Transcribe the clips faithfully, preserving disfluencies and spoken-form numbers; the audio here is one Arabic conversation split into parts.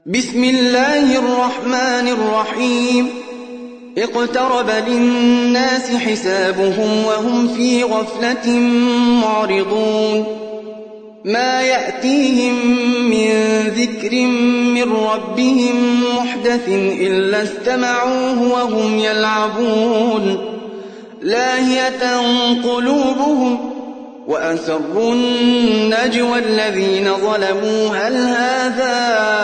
بسم الله الرحمن الرحيم اقترب للناس حسابهم وهم في غفلة معرضون ما يأتيهم من ذكر من ربهم محدث إلا استمعوه وهم يلعبون لاهية قلوبهم وأسروا النجوى الذين ظلموا هل هذا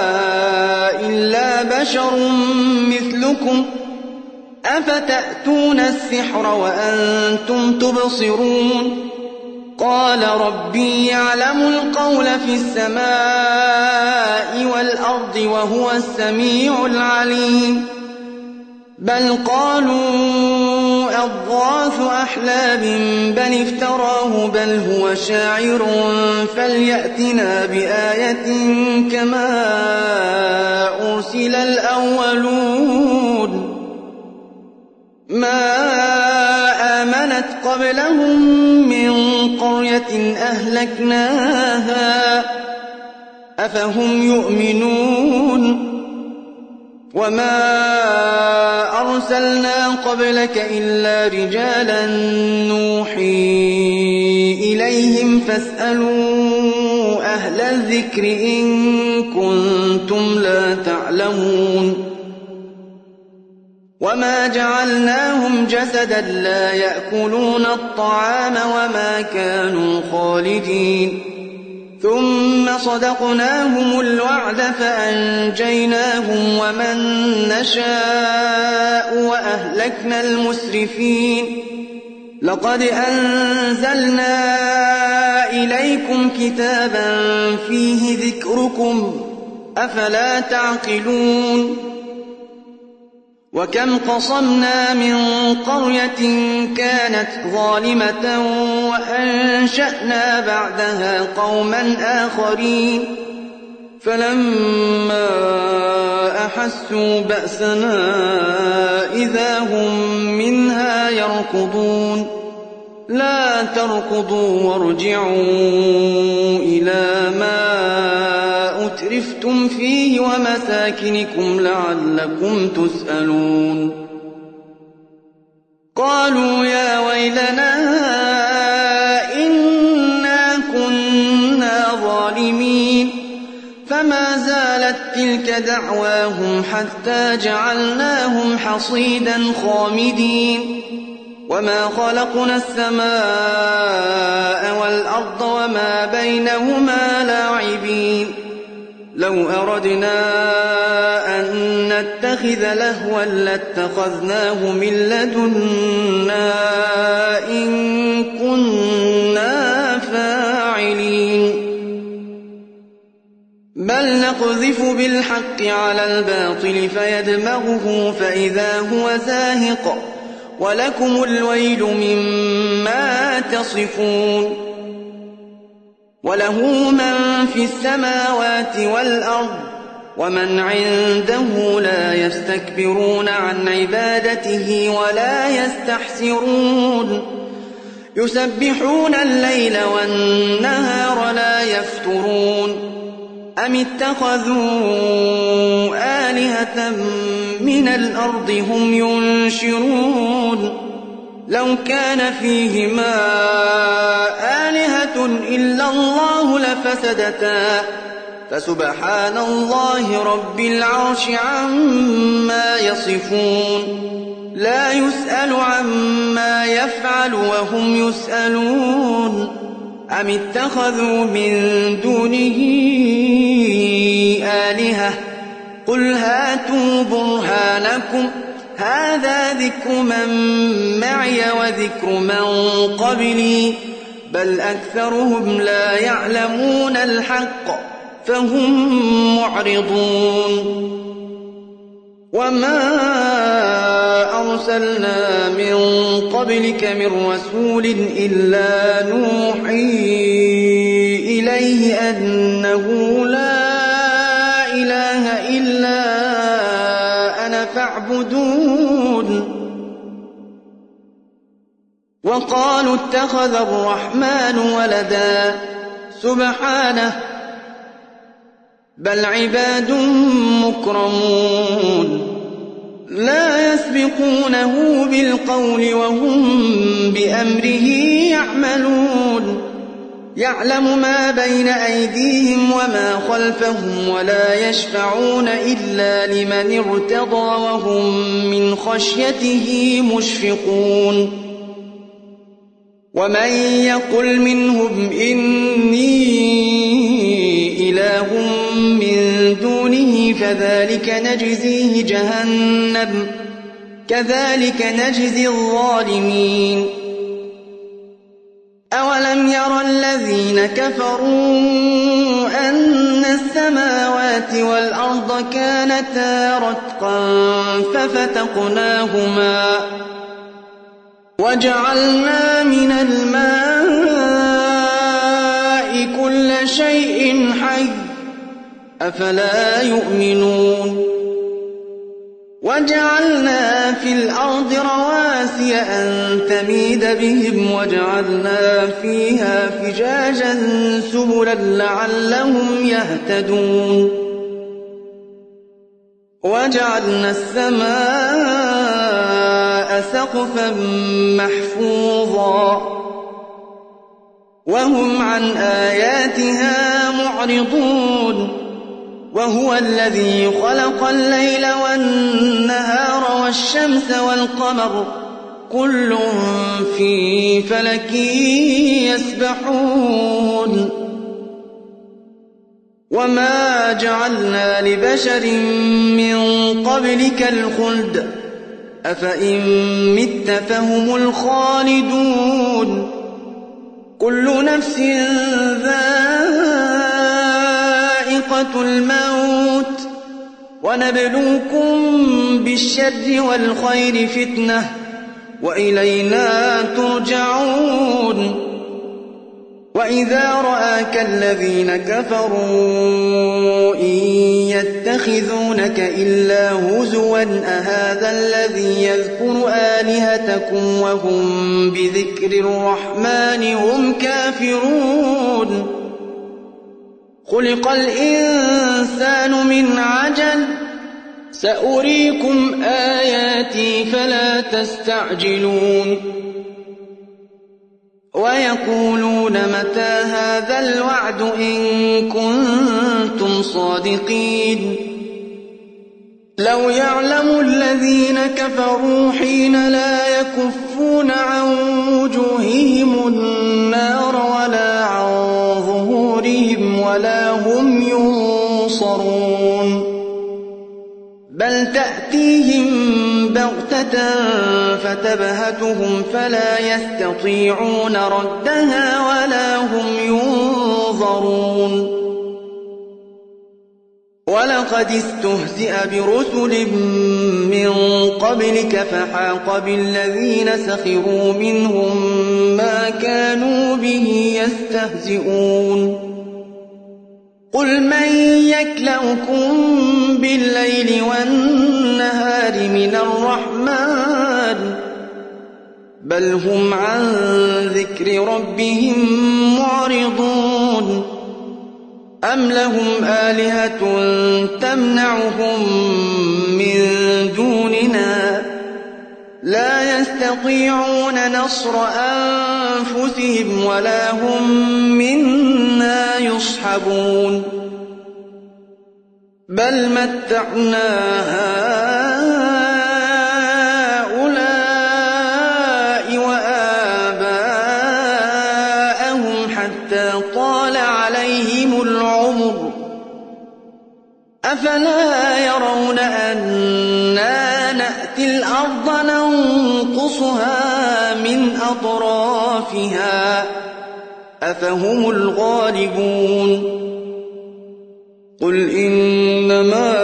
إلا بشر مثلكم أفتأتون السحر وأنتم تبصرون قال ربي يعلم القول في السماء والأرض وهو السميع العليم بل قالوا أضغاث أحلام بل افتراه بل هو شاعر فليأتنا بآية كما أرسل الأولون ما آمنت قبلهم من قرية أهلكناها أفهم يؤمنون وما أرسلنا قبلك إلا رجالا نوحي إليهم فاسألوا أهل الذكر إن كنتم لا تعلمون وما جعلناهم جسدا لا يأكلون الطعام وما كانوا خالدين ثم صدقناهم الوعد فأنجيناهم ومن نشاء وأهلكنا المسرفين لقد أنزلنا إليكم كتابا فيه ذكركم أفلا تعقلون وكم قصمنا من قرية كانت ظالمة وأنشأنا بعدها قوما آخرين فلما أحسوا بأسنا إذا هم منها يركضون لا تركضوا وارجعوا إلى ما أترفتم فيه ومساكنكم لعلكم تسألون قالوا يا ويلنا إنا كنا ظالمين فما زالت تلك دعواهم حتى جعلناهم حصيدا خامدين وما خلقنا السماء والأرض وما بينهما لاعبين لو أردنا أن نتخذ لهوا لاتخذناه من لدنا إن كنا فاعلين بل نقذف بالحق على الباطل فيدمغه فإذا هو زاهق ولكم الويل مما تصفون وله من في السماوات والأرض ومن عنده لا يستكبرون عن عبادته ولا يستحسرون يسبحون الليل والنهار لا يفترون أم اتخذوا آلهة من الأرض هم ينشرون لو كان فيهما آلهة إلا الله لفسدتا فسبحان الله رب العرش عما يصفون لا يسأل عما يفعل وهم يسألون أم اتخذوا من دونه آلهة قل هاتوا برهانكم هذا ذكر من معي وذكر من قبلي بل أكثرهم لا يعلمون الحق فهم معرضون وما أرسلنا من قبلك من رسول إلا نوحي إليه أنه لا إله إلا أنا فاعبدون وقالوا اتخذ الرحمن ولدا سبحانه بل عباد مكرمون لا يسبقونه بالقول وهم بأمره يعملون يعلم ما بين أيديهم وما خلفهم ولا يشفعون إلا لمن ارتضى وهم من خشيته مشفقون ومن يقل منهم إني إله من دونه فذلك نجزيه جهنم كذلك نجزي الظالمين أولم ير الذين كفروا أن السماوات والأرض كانتا رتقا ففتقناهما وجعلنا من الماء كل شيء حي أفلا يؤمنون وجعلنا في الأرض رواسي أن تميد بهم وجعلنا فيها فجاجا سبلا لعلهم يهتدون وجعلنا السماء سقفا محفوظا وهم عن آياتها معرضون وهو الذي خلق الليل والنهار والشمس والقمر كل في فلك يسبحون وما جعلنا لبشر من قبلك الخلد أفإن مت فهم الخالدون كل نفس ذائقة الموت ونبلوكم بالشر والخير فتنة وإلينا ترجعون وإذا رآك الذين كفروا إن يتخذونك إلا هزوا أهذا الذي يذكر آلهتكم وهم بذكر الرحمن هم كافرون خلق الإنسان من عجل سأريكم آياتي فلا تستعجلون ويقولون متى هذا الوعد إن كنتم صادقين لو يعلم الذين كفروا حين لا يكفون عن وجوههم النار ولا عن ظهورهم ولا هم ينصرون بل تأتيهم بغتة فتبهتهم فلا يستطيعون ردها ولا هم ينظرون ولقد استهزئ برسل من قبلك فحاق بالذين سخروا منهم ما كانوا به يستهزئون قل من يكلؤكم بالليل والنهار من الرحمن بل هم عن ذكر ربهم معرضون أم لهم آلهة تمنعهم من دوننا لا يستطيعون نصر أنفسهم ولا هم منا يصحبون بل متعنا هؤلاء وآباءهم حتى طال عليهم العمر أفلا يرون أنا نأتي الأرض ننقصها من أطرافها أفهم الغالبون قل إنما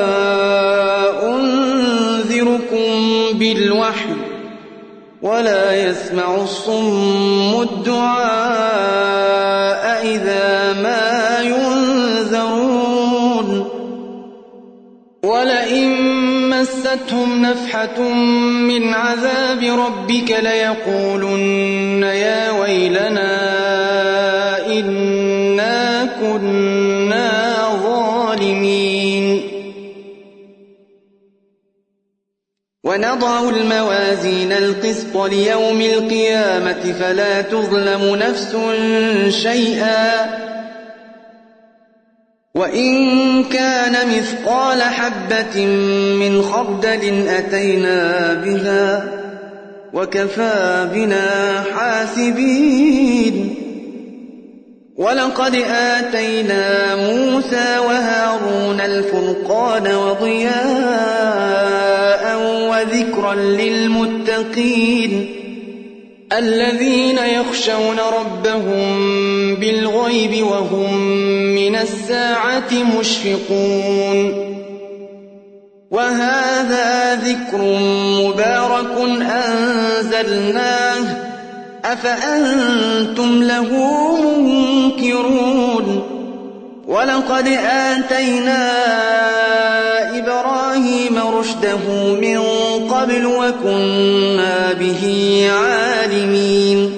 أنذركم بالوحي ولا يسمع الصم الدعاء إذا ما ينذرون ولئن مستهم نفحة من عذاب ربك ليقولن يا ويلنا إنا كنا ظالمين ونضع الموازين القسط ليوم القيامة فلا تظلم نفس شيئا وإن كان مثقال حبة من خردل أتينا بها وكفى بنا حاسبين ولقد آتينا موسى وهارون الفرقان وضياء وذكرا للمتقين الذين يخشون ربهم بالغيب وهم من الساعة مشفقون وهذا ذكر مبارك أنزلناه أفأنتم له منكرون ولقد آتينا إبراهيم رشده من قبل وكنا به عالمين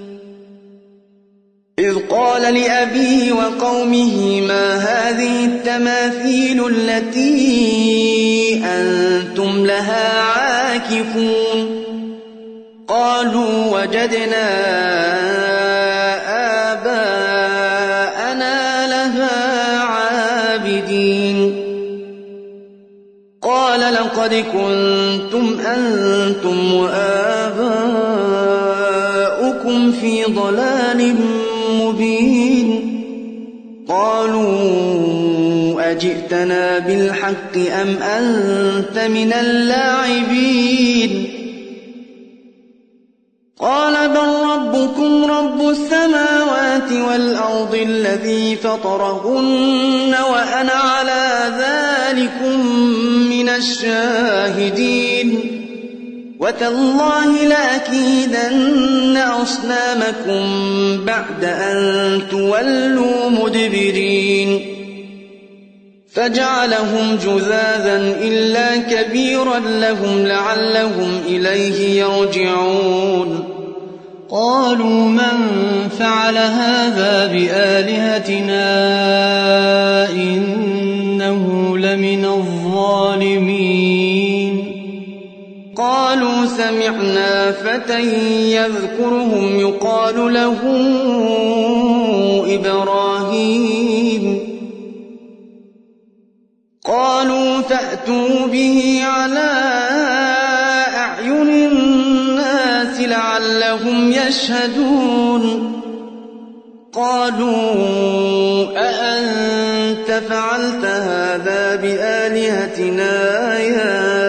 إذ قال لأبيه وقومه ما هذه التماثيل التي أنتم لها عاكفون قالوا وجدنا آباءنا لها عابدين قال لقد كنتم أنتم وآباؤكم في ضلال مبين قالوا أجئتنا بالحق أم أنت من اللاعبين قال بل ربكم رب السماوات والأرض الذي فطرهن وأنا على ذلكم من الشاهدين وتالله لأكيدن أصنامكم بعد أن تولوا مدبرين فجعلهم جذاذا إلا كبيرا لهم لعلهم إليه يرجعون قالوا من فعل هذا بآلهتنا إنه لمن الظالمين قالوا سمعنا فتى يذكرهم يقال له إبراهيم قالوا فأتوا به على أعين الناس لعلهم يشهدون قالوا أأنت فعلت هذا بآلهتنا يا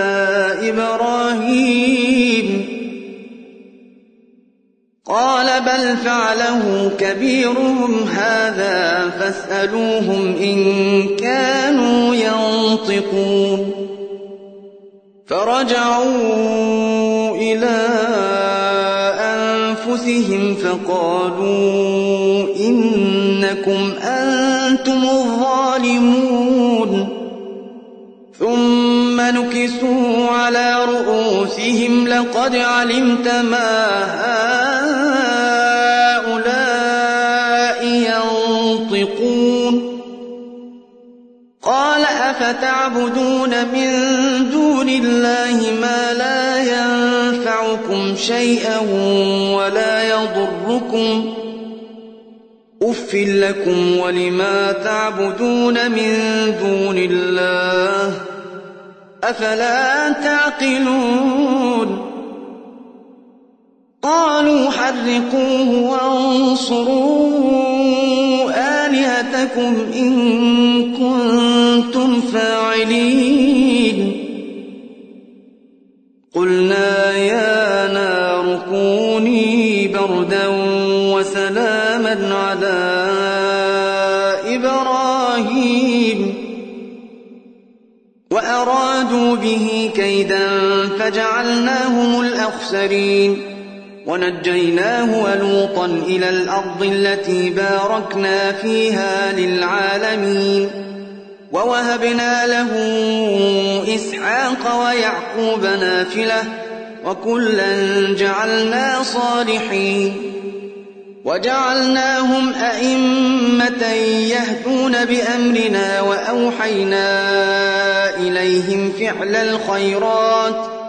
إبراهيم قال بل فعله كبيرهم هذا فاسألوهم إن كانوا ينطقون فرجعوا إلى أنفسهم فقالوا إنكم أنتم الظالمون ثم نكسوا على رؤوسهم لقد علمت ما هؤلاء ينطقون قال أفتعبدون من دون الله ما لا ينفعكم شيئا ولا يضركم أف لكم ولما تعبدون من دون الله أفلا تعقلون قالوا حرقوه وانصروا آلهتكم إن كنتم فاعلين قلنا يا نار كوني بردا وسلاما على إبراهيم وأرادوا به كيدا فجعلناهم الأخسرين ونجيناه ولوطا إلى الأرض التي باركنا فيها للعالمين ووهبنا له إسحاق ويعقوب نافلة وكلا جعلنا صالحين وجعلناهم أئمة يهدون بأمرنا وأوحينا إليهم فعل الخيرات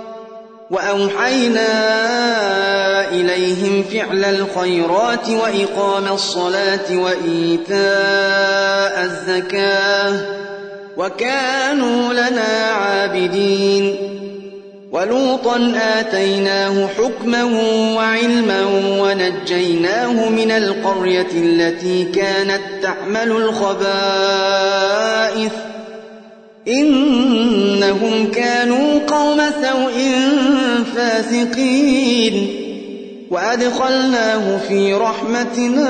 وأوحينا إليهم فعل الخيرات وإقام الصلاة وإيتاء الزكاة وكانوا لنا عابدين ولوطا آتيناه حكما وعلما ونجيناه من القرية التي كانت تعمل الخبائث إنهم كانوا قوم سوء فاسقين وأدخلناه في رحمتنا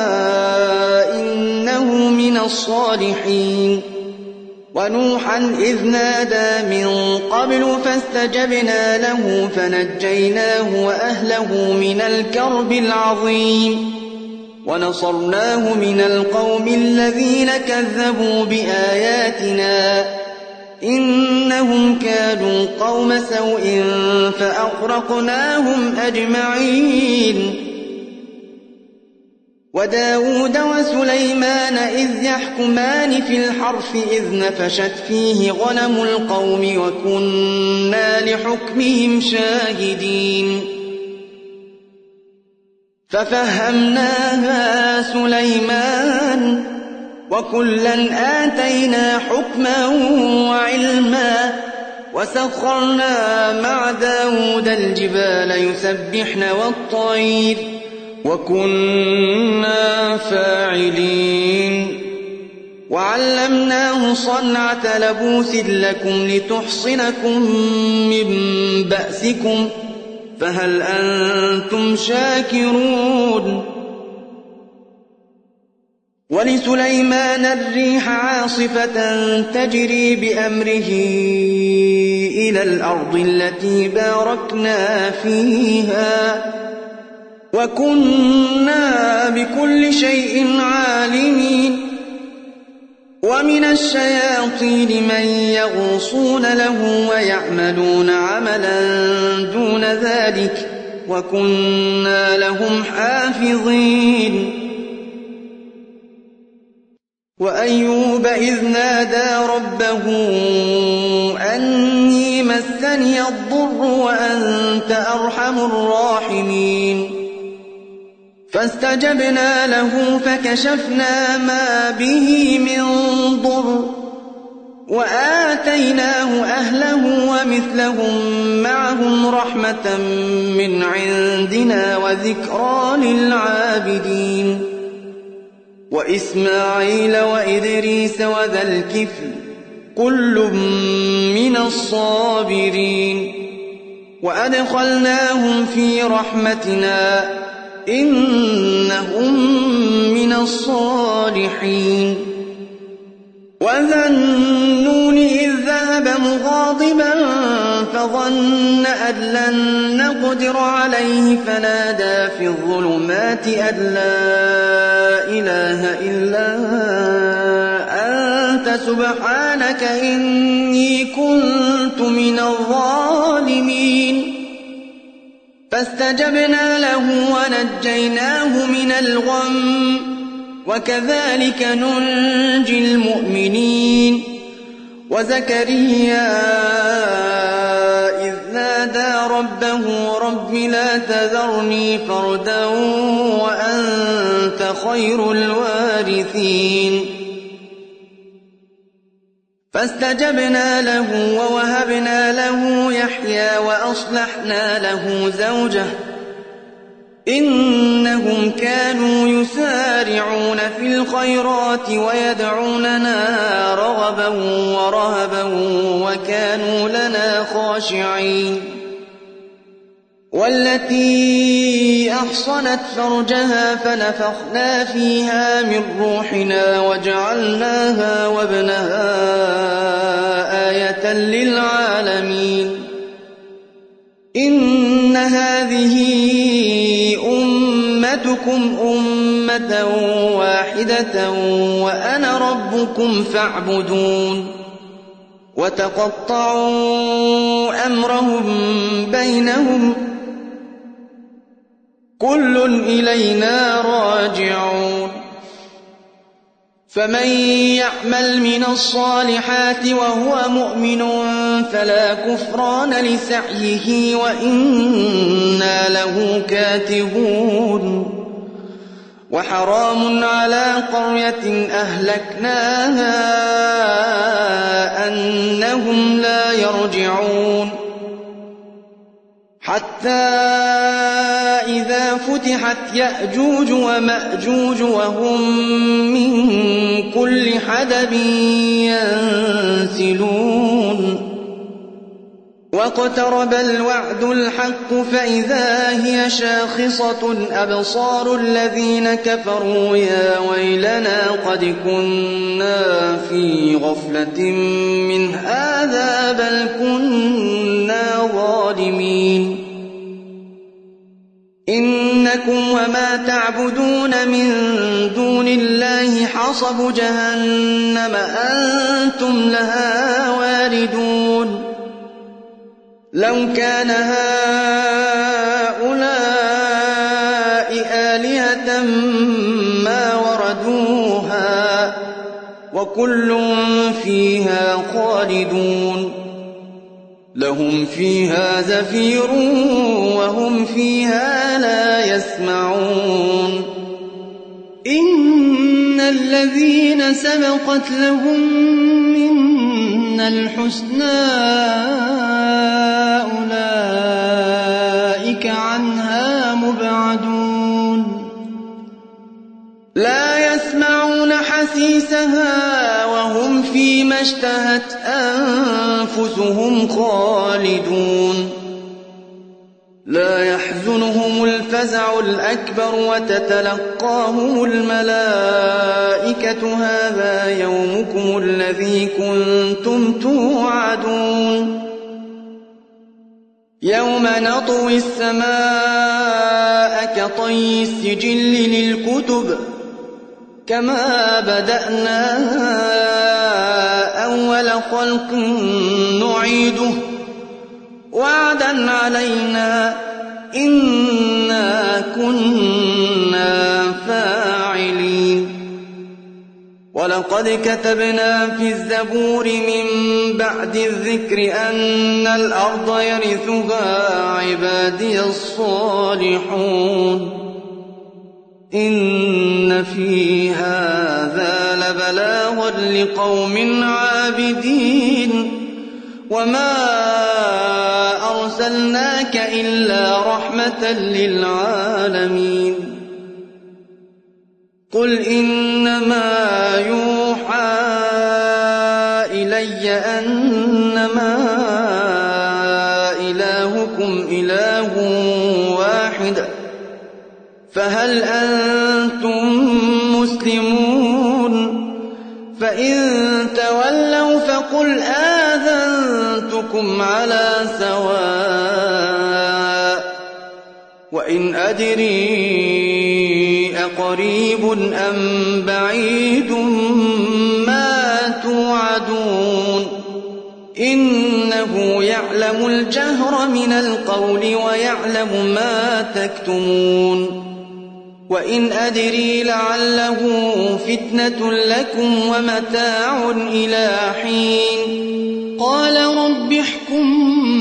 إنه من الصالحين ونوحا إذ نادى من قبل فاستجبنا له فنجيناه وأهله من الكرب العظيم ونصرناه من القوم الذين كذبوا بآياتنا إنهم كانوا قوم سوء فأغرقناهم أجمعين وداود وسليمان إذ يحكمان في الحرث إذ نفشت فيه غنم القوم وكنا لحكمهم شاهدين ففهمناها سليمان وكلا آتينا حكما وعلما وسخرنا مع داود الجبال يسبحن والطير وكنا فاعلين وعلمناه صنعة لبوس لكم لتحصنكم من بأسكم فهل أنتم شاكرون ولسليمان الريح عاصفة تجري بأمره إلى الأرض التي باركنا فيها وكنا بكل شيء عالمين ومن الشياطين من يغوصون له ويعملون عملا دون ذلك وكنا لهم حافظين وأيوب إذ نادى ربه أني مسني الضر وأنت أرحم الراحمين فاستجبنا له فكشفنا ما به من ضر وآتيناه أهله ومثلهم معهم رحمة من عندنا وذكرى للعابدين وإسماعيل وإدريس وذا الكفل كل من الصابرين وأدخلناهم في رحمتنا إنهم من الصالحين وذا النون إذ ذهب مغاضبا فظن أن لن نقدر عليه فنادى في الظلمات أن لا إله إلا أنت سبحانك إني كنت من الظالمين فاستجبنا له ونجيناه من الغم وكذلك ننجي المؤمنين وزكريا إذ نادى ربه رب لا تذرني فردا وأنت خير الوارثين فاستجبنا له ووهبنا له يحيى وأصلحنا له زوجه إنهم كانوا يسارعون في الخيرات ويدعوننا رغبا ورهبا وكانوا لنا خاشعين والتي أحصنت فرجها فنفخنا فيها من روحنا وجعلناها وابنها آية للعالمين إن هذه أمتكم أمة واحدة وأنا ربكم فاعبدون وتقطعوا أمرهم بينهم كل إلينا راجعون فمن يعمل من الصالحات وهو مؤمن فلا كفران لسعيه وإنا له كاتبون وحرام على قرية أهلكناها أنهم لا يرجعون حتى إذا فتحت يأجوج ومأجوج وهم من كل حدب ينسلون واقترب الوعد الحق فإذا هي شاخصة أبصار الذين كفروا يا ويلنا قد كنا في غفلة من هذا بل كنا ظالمين إنكم وما تعبدون من دون الله حصب جهنم أنتم لها واردون لو كان هؤلاء آلهة ما وردوها وكل فيها خالدون لهم فيها زفير وهم فيها لا يسمعون إن الذين سبقت لهم منا الحسنى أولئك عنها مبعدون لا يسمعون حسيسها وهم فيما اشتهت أنفسهم خالدون لا يحزنهم الفزع الأكبر وتتلقاهم الملائكة هذا يومكم الذي كنتم توعدون يوم نطوي السماء كطي السجل للكتب كما بدأنا أول خلق نعيده وعدا علينا إنا كنا فاعلين ولقد كتبنا في الزبور من بعد الذكر أن الأرض يرثها عبادي الصالحون إن في هذا لبلاغا لقوم عابدين وما أرسلناك إلا رحمة للعالمين قل إنما يوحى إلي أنما إلهكم إله واحد فهل أنتم مسلمون فإن تولوا فقل آذنتكم على سواء وإن أدري أقريب أم بعيد ما توعدون إنه يعلم الجهر من القول ويعلم ما تكتمون وإن أدري لعله فتنة لكم ومتاع إلى حين قال رب احكم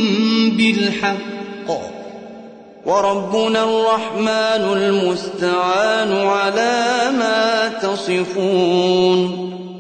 بالحق وربنا الرحمن المستعان على ما تصفون